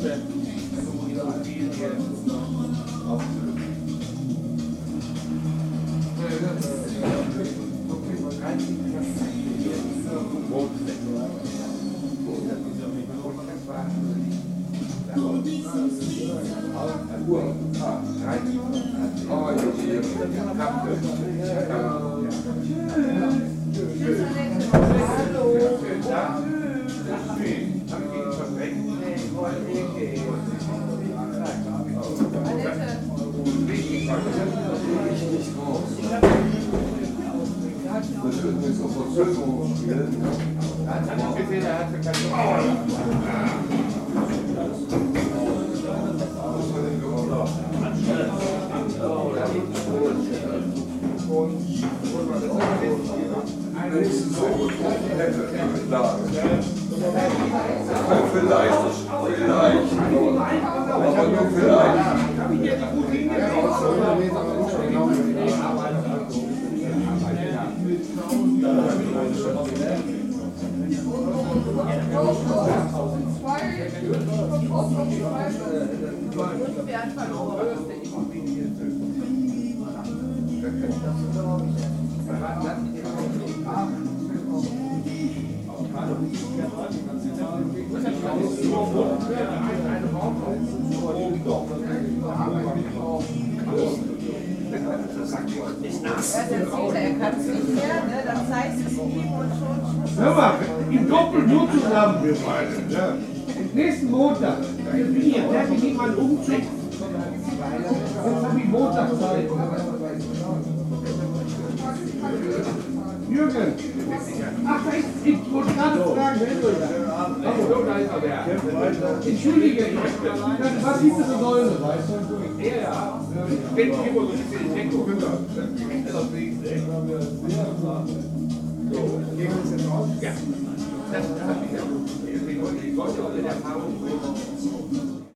Hör mal, im Doppel nur zusammen wir beide. Ja. Nächsten Montag, hier, darf ich jemanden umziehen? Jetzt habe ich Montag Zeit. Jürgen! Ach, ich wollte gerade fragen, wer ist das? Entschuldige, was hieß das Säule, weißt du? Ja. Ich bin immer so ein bisschen Deko. Gehen wir uns jetzt raus? Ja. Das habe ich ja. Ich wollte auch in der Erfahrung.